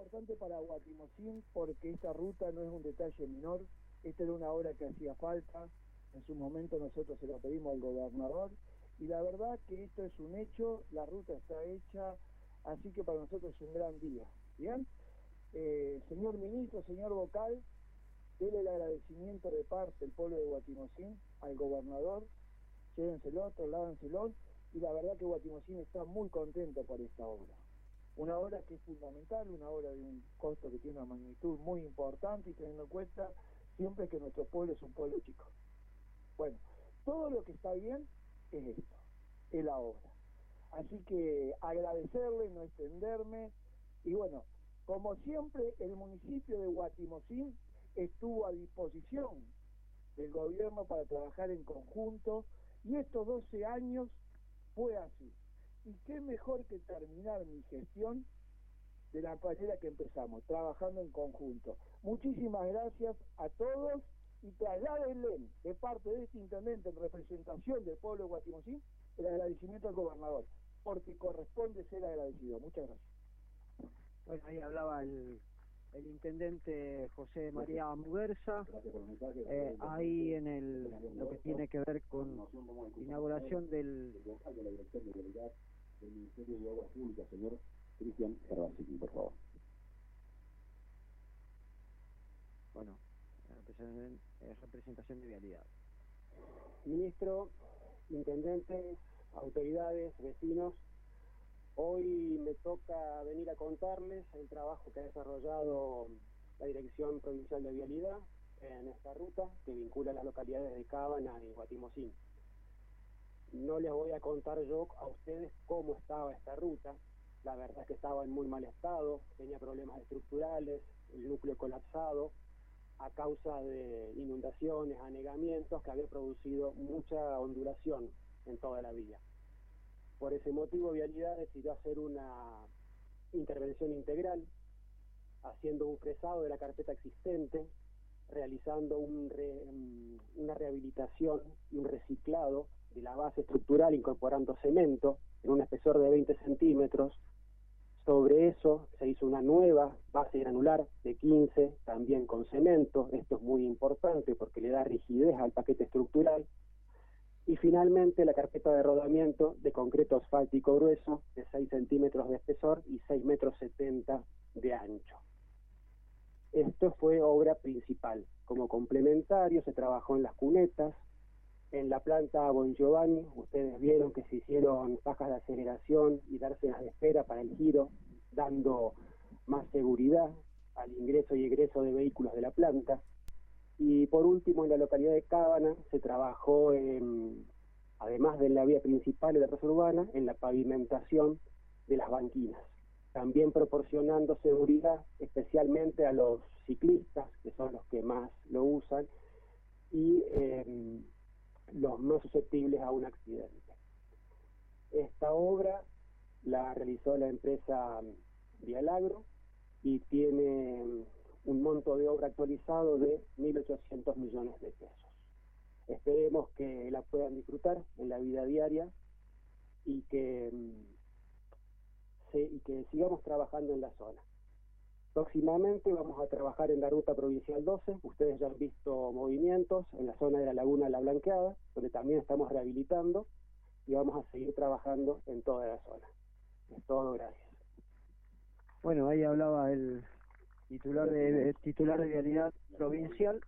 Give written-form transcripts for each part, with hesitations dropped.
importante para Guatimozín porque esta ruta no es un detalle menor, esta era una obra que hacía falta, en su momento nosotros se lo pedimos al gobernador, y la verdad que esto es un hecho, la ruta está hecha, así que para nosotros es un gran día, ¿bien? Señor ministro, señor vocal, dele el agradecimiento de parte del pueblo de Guatimozín al gobernador, llévenselo, trasládenselo, y la verdad que Guatimozín está muy contento por esta obra. Una obra que es fundamental, una obra de un costo que tiene una magnitud muy importante y teniendo en cuenta siempre que nuestro pueblo es un pueblo chico. Bueno, todo lo que está bien es esto, es la obra. Así que agradecerle, no extenderme, y bueno, como siempre el municipio de Guatimozín estuvo a disposición del gobierno para trabajar en conjunto, y estos 12 años fue así. Y qué mejor que terminar mi gestión de la manera que empezamos, trabajando en conjunto. Muchísimas gracias a todos y trasládenle de parte de este intendente en representación del pueblo de Guatimozín el agradecimiento al gobernador, porque corresponde ser agradecido. Muchas gracias. Bueno, ahí hablaba el intendente José María Muguerza, ahí en lo que tiene que ver con inauguración del Ministerio de Obras Públicas, señor Cristian Gervasini, por favor. Bueno, representación de vialidad. Ministro, intendentes, autoridades, vecinos, hoy me toca venir a contarles el trabajo que ha desarrollado la Dirección Provincial de Vialidad en esta ruta que vincula las localidades de Cábana y Guatimozín. No les voy a contar yo a ustedes cómo estaba esta ruta, la verdad es que estaba en muy mal estado, tenía problemas estructurales, el núcleo colapsado, a causa de inundaciones, anegamientos que había producido mucha ondulación en toda la vía. Por ese motivo, Vialidad decidió hacer una intervención integral, haciendo un fresado de la carpeta existente, realizando una rehabilitación y un reciclado de la base estructural, incorporando cemento en un espesor de 20 centímetros. Sobre eso se hizo una nueva base granular de 15, también con cemento. Esto es muy importante porque le da rigidez al paquete estructural. Y finalmente la carpeta de rodamiento de concreto asfáltico grueso de 6 centímetros de espesor y 6,70 metros de ancho. Esto fue obra principal. Como complementario se trabajó en las cunetas, en la planta Bon Giovanni. Ustedes vieron que se hicieron fajas de aceleración y dársenas de espera para el giro, dando más seguridad al ingreso y egreso de vehículos de la planta. Y por último, en la localidad de Cábana se trabajó, además de la vía principal de la red urbana, en la pavimentación de las banquinas, también proporcionando seguridad especialmente a los ciclistas, que son los que más lo usan, y los más susceptibles a un accidente. Esta obra la realizó la empresa Vialagro y tiene un monto de obra actualizado de 1.800 millones de pesos. Esperemos que la puedan disfrutar en la vida diaria y que sigamos trabajando en la zona. Próximamente vamos a trabajar en la ruta provincial 12, ustedes ya han visto movimientos en la zona de la Laguna La Blanqueada, donde también estamos rehabilitando, y vamos a seguir trabajando en toda la zona. Es todo, gracias. Bueno, ahí hablaba el titular de vialidad provincial,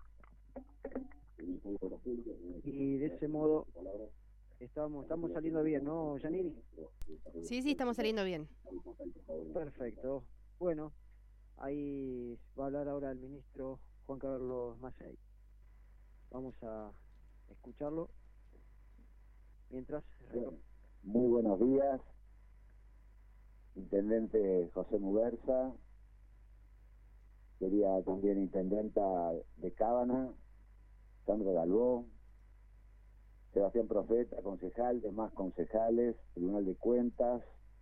y de ese modo estamos saliendo bien, ¿no, Yaniri? Sí, estamos saliendo bien. Perfecto. Bueno, ahí va a hablar ahora el ministro Juan Carlos Macei. Vamos a escucharlo mientras... Bueno, muy buenos días, intendente José Muguerza, quería también intendenta de Cábana, Sandra Galvó, Sebastián Profeta, concejal, demás concejales, Tribunal de Cuentas,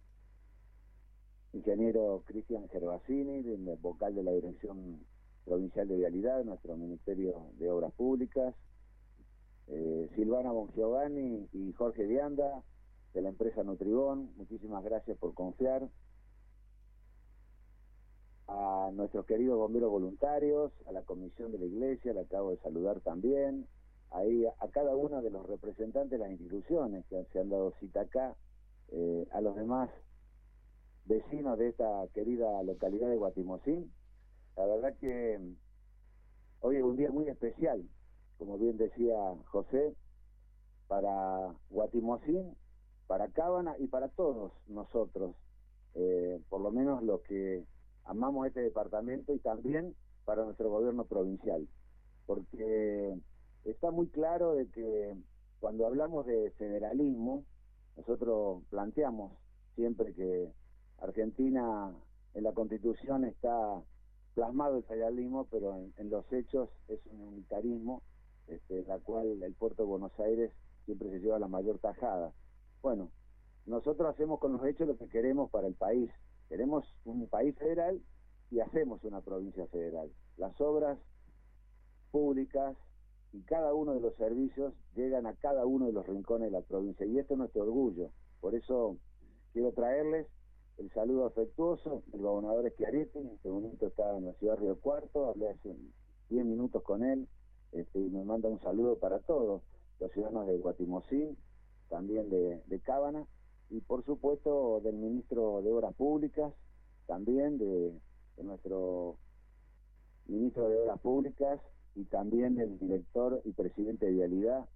ingeniero Cristian Gervasini, vocal de la Dirección Provincial de Vialidad, nuestro Ministerio de Obras Públicas, Silvana Bongiovanni y Jorge Vianda, de la empresa Nutribón, muchísimas gracias por confiar. A a nuestros queridos bomberos voluntarios, a la comisión de la iglesia, la acabo de saludar también, ahí a cada uno de los representantes de las instituciones que se han dado cita acá, a los demás vecinos de esta querida localidad de Guatimozín. La verdad que hoy es un día muy especial, como bien decía José, para Guatimozín, para Cábana y para todos nosotros, por lo menos los que amamos este departamento, y también para nuestro gobierno provincial, porque está muy claro de que cuando hablamos de federalismo, nosotros planteamos siempre que Argentina, en la Constitución está plasmado el federalismo, pero en los hechos es un unitarismo, en la cual el puerto de Buenos Aires siempre se lleva la mayor tajada. Bueno, nosotros hacemos con los hechos lo que queremos para el país. Queremos un país federal y hacemos una provincia federal. Las obras públicas y cada uno de los servicios llegan a cada uno de los rincones de la provincia, y esto es nuestro orgullo. Por eso quiero traerles el saludo afectuoso del gobernador Schiaretti. En este momento está en la ciudad de Río Cuarto, hablé hace 10 minutos con él, y me manda un saludo para todos los ciudadanos de Guatimozín, también de Cábana, y por supuesto del ministro de Obras Públicas, también de nuestro ministro de Obras Públicas, y también del director y presidente de Vialidad,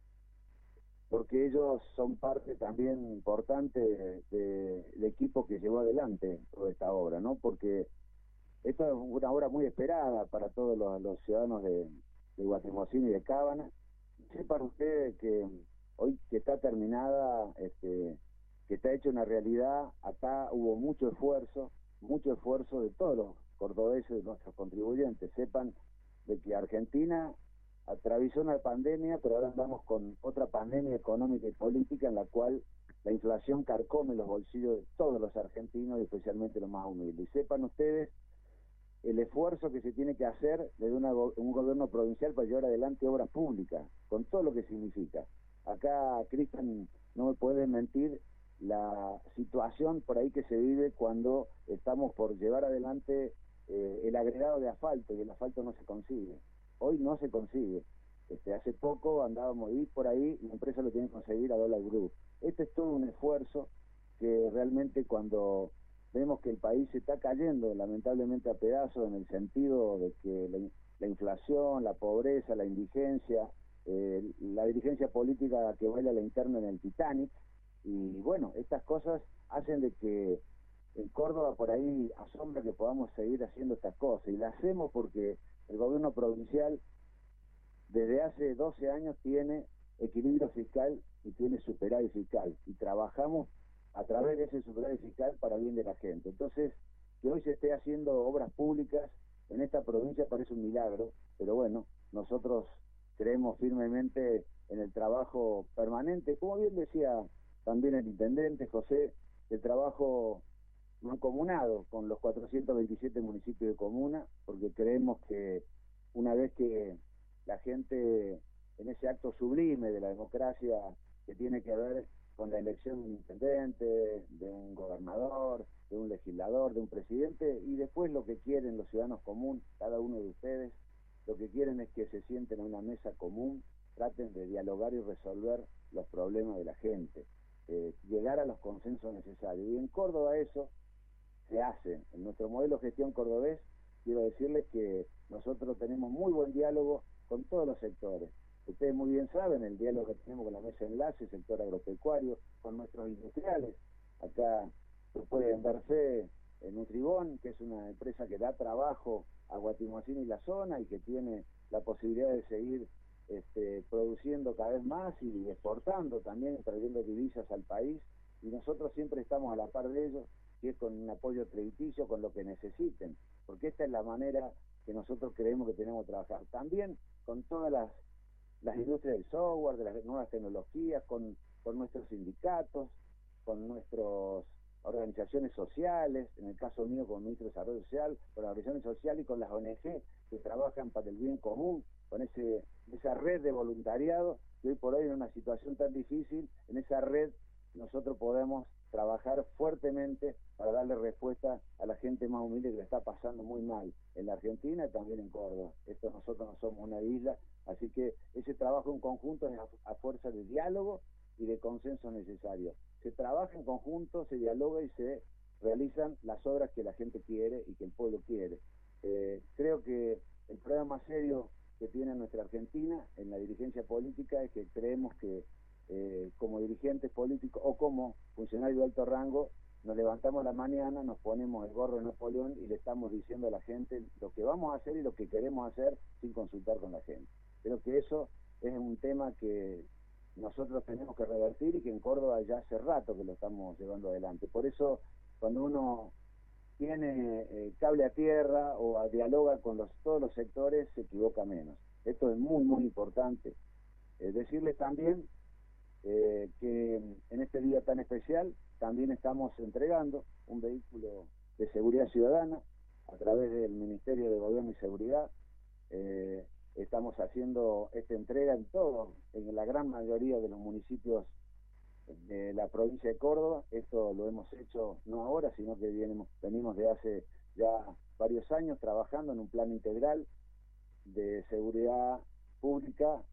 porque ellos son parte también importante del equipo que llevó adelante toda esta obra, ¿no? Porque esta es una obra muy esperada para todos los ciudadanos de Guatimozín y de Cábana. Sepan ustedes que hoy que está terminada, que está hecha una realidad, acá hubo mucho esfuerzo de todos los cordobeses, de nuestros contribuyentes. Sepan de que Argentina atravesó una pandemia, pero ahora andamos con otra pandemia económica y política en la cual la inflación carcome los bolsillos de todos los argentinos, y especialmente los más humildes. Y sepan ustedes el esfuerzo que se tiene que hacer desde un gobierno provincial para llevar adelante obras públicas, con todo lo que significa. Acá, Cristian, no me puede mentir la situación por ahí que se vive cuando estamos por llevar adelante el agregado de asfalto, y el asfalto no se consigue. Hoy no se consigue. Hace poco andábamos y por ahí la empresa lo tiene que conseguir a dólar Group. Este es todo un esfuerzo que realmente, cuando vemos que el país se está cayendo lamentablemente a pedazos, en el sentido de que la inflación, la pobreza, la indigencia, la dirigencia política que baila la interna en el Titanic, y bueno, estas cosas hacen de que en Córdoba por ahí asombra que podamos seguir haciendo estas cosas, y las hacemos porque el gobierno provincial desde hace 12 años tiene equilibrio fiscal y tiene superávit fiscal, y trabajamos a través de ese superávit fiscal para bien de la gente. Entonces, que hoy se esté haciendo obras públicas en esta provincia parece un milagro, pero bueno, nosotros creemos firmemente en el trabajo permanente, como bien decía también el intendente José, el trabajo mancomunado con los 427 municipios de comuna, porque creemos que una vez que la gente, en ese acto sublime de la democracia que tiene que ver con la elección de un intendente, de un gobernador, de un legislador, de un presidente, y después lo que quieren los ciudadanos comunes, cada uno de ustedes, lo que quieren es que se sienten en una mesa común, traten de dialogar y resolver los problemas de la gente, llegar a los consensos necesarios. Y en Córdoba eso se hace. En nuestro modelo de gestión cordobés, quiero decirles que nosotros tenemos muy buen diálogo con todos los sectores. Ustedes muy bien saben el diálogo que tenemos con la mesa de enlace, sector agropecuario, con nuestros industriales. Acá lo pueden verse en Nutribón, que es una empresa que da trabajo a Guatimozín y la zona, y que tiene la posibilidad de seguir produciendo cada vez más y exportando también, trayendo divisas al país, y nosotros siempre estamos a la par de ellos, que es con un apoyo crediticio, con lo que necesiten, porque esta es la manera que nosotros creemos que tenemos que trabajar. También con todas las industrias del software, de las nuevas tecnologías, con nuestros sindicatos, con nuestras organizaciones sociales, en el caso mío como ministro de Desarrollo Social, con las organizaciones sociales y con las ONG que trabajan para el bien común, con esa red de voluntariado, que hoy por hoy en una situación tan difícil, en esa red nosotros podemos trabajar fuertemente para darle respuesta a la gente más humilde que le está pasando muy mal en la Argentina y también en Córdoba. Nosotros no somos una isla, así que ese trabajo en conjunto es a fuerza de diálogo y de consenso necesario. Se trabaja en conjunto, se dialoga y se realizan las obras que la gente quiere y que el pueblo quiere. Creo que el problema más serio que tiene nuestra Argentina en la dirigencia política es que creemos que como dirigentes políticos o como funcionarios de alto rango nos levantamos a la mañana, nos ponemos el gorro de Napoleón y le estamos diciendo a la gente lo que vamos a hacer y lo que queremos hacer sin consultar con la gente. Creo que eso es un tema que nosotros tenemos que revertir y que en Córdoba ya hace rato que lo estamos llevando adelante. Por eso, cuando uno tiene cable a tierra o dialoga con todos los sectores, se equivoca menos. Esto es muy, muy importante. Decirles también que en este día tan especial también estamos entregando un vehículo de seguridad ciudadana a través del Ministerio de Gobierno y Seguridad. Estamos haciendo esta entrega en la gran mayoría de los municipios de la provincia de Córdoba. Esto lo hemos hecho no ahora, sino que venimos de hace ya varios años trabajando en un plan integral de seguridad pública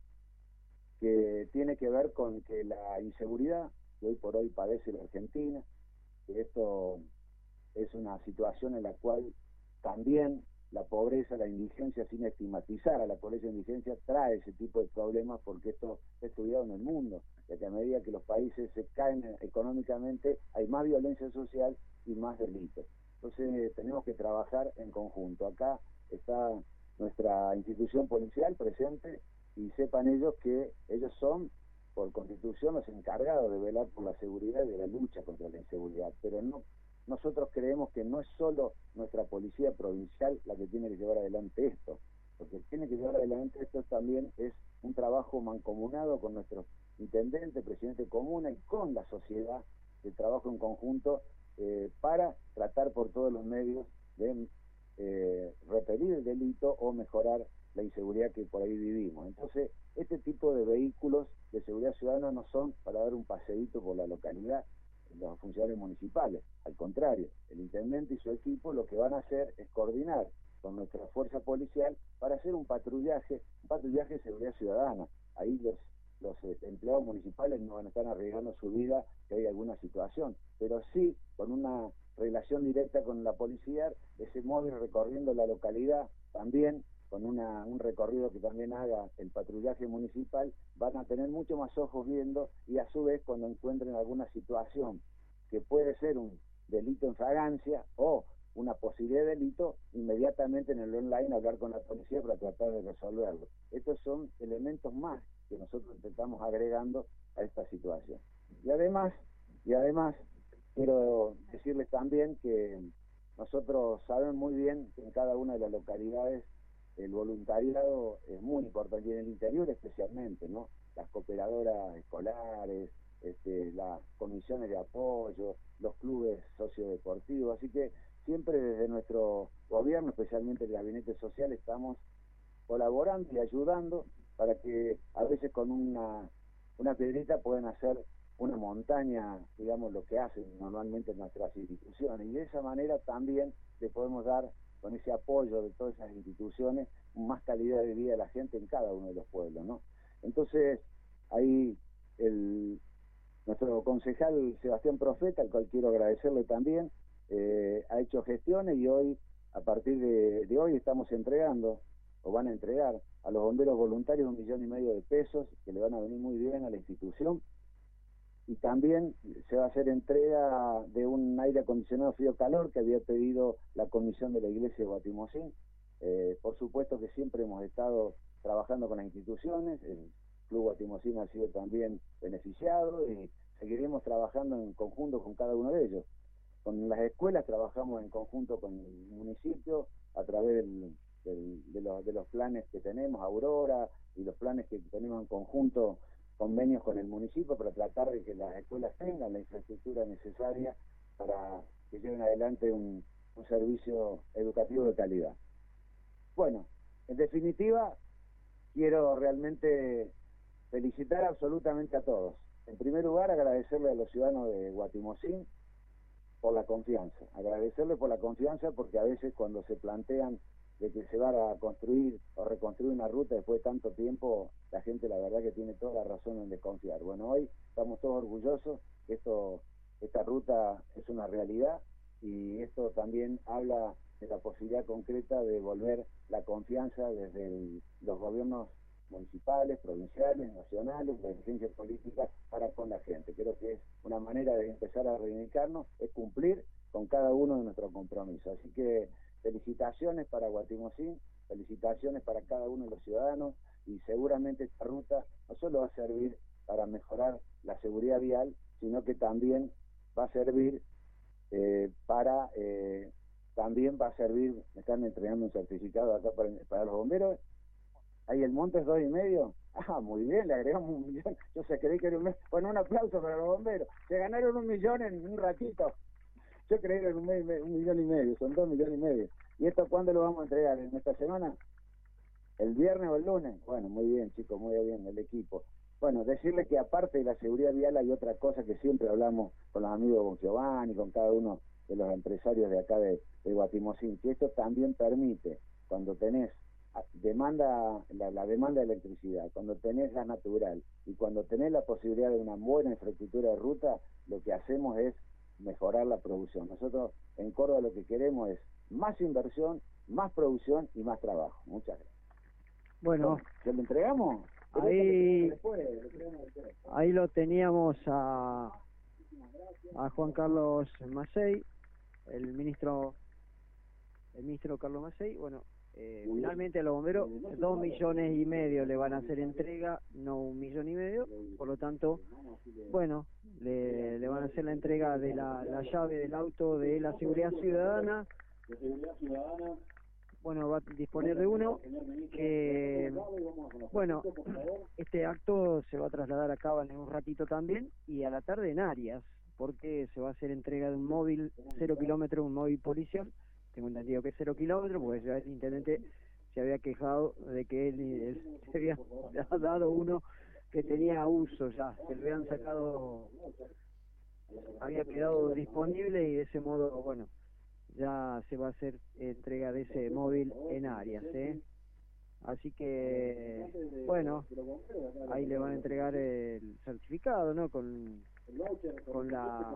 que tiene que ver con que la inseguridad que hoy por hoy padece la Argentina, que esto es una situación en la cual también la pobreza, la indigencia, sin estigmatizar a la pobreza e indigencia, trae ese tipo de problemas porque esto es estudiado en el mundo, ya que a medida que los países se caen económicamente hay más violencia social y más delitos. Entonces tenemos que trabajar en conjunto. Acá está nuestra institución policial presente y sepan ellos que ellos son, por constitución, los encargados de velar por la seguridad y de la lucha contra la inseguridad, pero nosotros creemos que no es solo nuestra policía provincial la que tiene que llevar adelante esto, porque tiene que llevar adelante esto también es un trabajo mancomunado con nuestros intendentes, presidente de comuna y con la sociedad, de trabajo en conjunto para tratar por todos los medios de repelir el delito o mejorar la inseguridad que por ahí vivimos. Entonces, este tipo de vehículos de seguridad ciudadana no son para dar un paseíto por la localidad los funcionarios municipales, al contrario, el intendente y su equipo lo que van a hacer es coordinar con nuestra fuerza policial para hacer un patrullaje de seguridad ciudadana. Ahí los empleados municipales no van a estar arriesgando su vida si hay alguna situación, pero sí con una relación directa con la policía, ese móvil recorriendo la localidad también con un recorrido que también haga el patrullaje municipal, van a tener mucho más ojos viendo y a su vez cuando encuentren alguna situación que puede ser un delito en fragancia o una posibilidad de delito, inmediatamente en el online hablar con la policía para tratar de resolverlo. Estos son elementos más que nosotros estamos agregando a esta situación. Y además, quiero decirles también que nosotros sabemos muy bien que en cada una de las localidades el voluntariado es muy importante, y en el interior especialmente, ¿no? Las cooperadoras escolares, las comisiones de apoyo, los clubes sociodeportivos, así que siempre desde nuestro gobierno, especialmente el Gabinete Social, estamos colaborando y ayudando para que a veces con una piedrita pueden hacer una montaña, digamos, lo que hacen normalmente nuestras instituciones, y de esa manera también le podemos dar, con ese apoyo de todas esas instituciones, más calidad de vida de la gente en cada uno de los pueblos, ¿no? Entonces, ahí nuestro concejal Sebastián Profeta, al cual quiero agradecerle también, ha hecho gestiones y hoy, a partir de hoy, estamos entregando, o van a entregar, a los bomberos voluntarios 1,5 millones de pesos, que le van a venir muy bien a la institución, y también se va a hacer entrega de un aire acondicionado frío-calor que había pedido la comisión de la iglesia de Guatimozín. Por supuesto que siempre hemos estado trabajando con las instituciones, el Club Guatimozín ha sido también beneficiado y seguiremos trabajando en conjunto con cada uno de ellos. Con las escuelas trabajamos en conjunto con el municipio a través de los planes que tenemos, Aurora, y los planes que tenemos en conjunto, convenios con el municipio para tratar de que las escuelas tengan la infraestructura necesaria para que lleven adelante un servicio educativo de calidad. Bueno, en definitiva, quiero realmente felicitar absolutamente a todos, En primer lugar, agradecerle a los ciudadanos de Guatimozín por la confianza, agradecerle por la confianza, porque a veces cuando se plantean de que se va a construir o reconstruir una ruta después de tanto tiempo, la gente la verdad que tiene toda la razón en desconfiar. Bueno, hoy estamos todos orgullosos que esta ruta es una realidad, y esto también habla de la posibilidad concreta de devolver la confianza desde los gobiernos municipales, provinciales, nacionales, la dirigencia política para con la gente. Creo que es una manera de empezar a reivindicarnos, es cumplir con cada uno de nuestros compromisos. Así que felicitaciones para Guatimozín, felicitaciones para cada uno de los ciudadanos, y seguramente esta ruta no solo va a servir para mejorar la seguridad vial, sino que también va a servir también va a servir, me están entregando un certificado acá para los bomberos. Ahí el monto es 2,5. Ah, muy bien, le agregamos 1 millón. Yo se creí que era 1 millón. Bueno, un aplauso para los bomberos. Se ganaron 1 millón en un ratito. Yo creí que era 1,5 millones, son 2,5 millones. ¿Y esto cuándo lo vamos a entregar? ¿En esta semana? ¿El viernes o el lunes? Bueno, muy bien, chicos, muy bien, el equipo. Bueno, decirles que aparte de la seguridad vial hay otra cosa que siempre hablamos con los amigos de Bongiovanni, con cada uno de los empresarios de acá de Guatimozín, que esto también permite, cuando tenés demanda, la demanda de electricidad, cuando tenés gas natural y cuando tenés la posibilidad de una buena infraestructura de ruta, lo que hacemos es mejorar la producción. Nosotros en Córdoba lo que queremos es más inversión, más producción y más trabajo. Muchas gracias. Bueno, ¿se lo entregamos? Ahí lo teníamos a Juan Carlos Macei, el ministro Carlos Macei. Bueno, finalmente a los bomberos 2,5 millones le van a hacer entrega, no 1,5 millones. Por lo tanto, bueno, le van a hacer la entrega de la llave del auto de la seguridad ciudadana. Bueno, va a disponer de uno que, bueno, este acto se va a trasladar a cabo en un ratito también, y a la tarde en Arias, porque se va a hacer entrega de un móvil 0 kilómetros, un móvil policial. Tengo entendido que es 0 kilómetros, porque ya el intendente se había quejado de que él se había dado uno que tenía uso ya, que lo habían sacado, había quedado disponible, y de ese modo, bueno, ya se va a hacer entrega de ese móvil en Arias, Así que, bueno, ahí le van a entregar el certificado, ¿no? Con la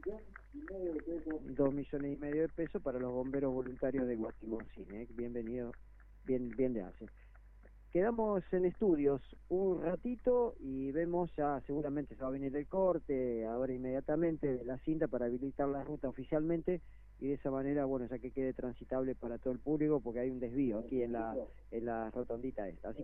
2,5 millones de pesos para los bomberos voluntarios de Guatimozín, Bienvenido, bien le hacen. Quedamos en estudios un ratito y vemos, ya seguramente se va a venir el corte ahora inmediatamente de la cinta para habilitar la ruta oficialmente, y de esa manera, bueno, ya que quede transitable para todo el público, porque hay un desvío aquí en la rotondita esta. Así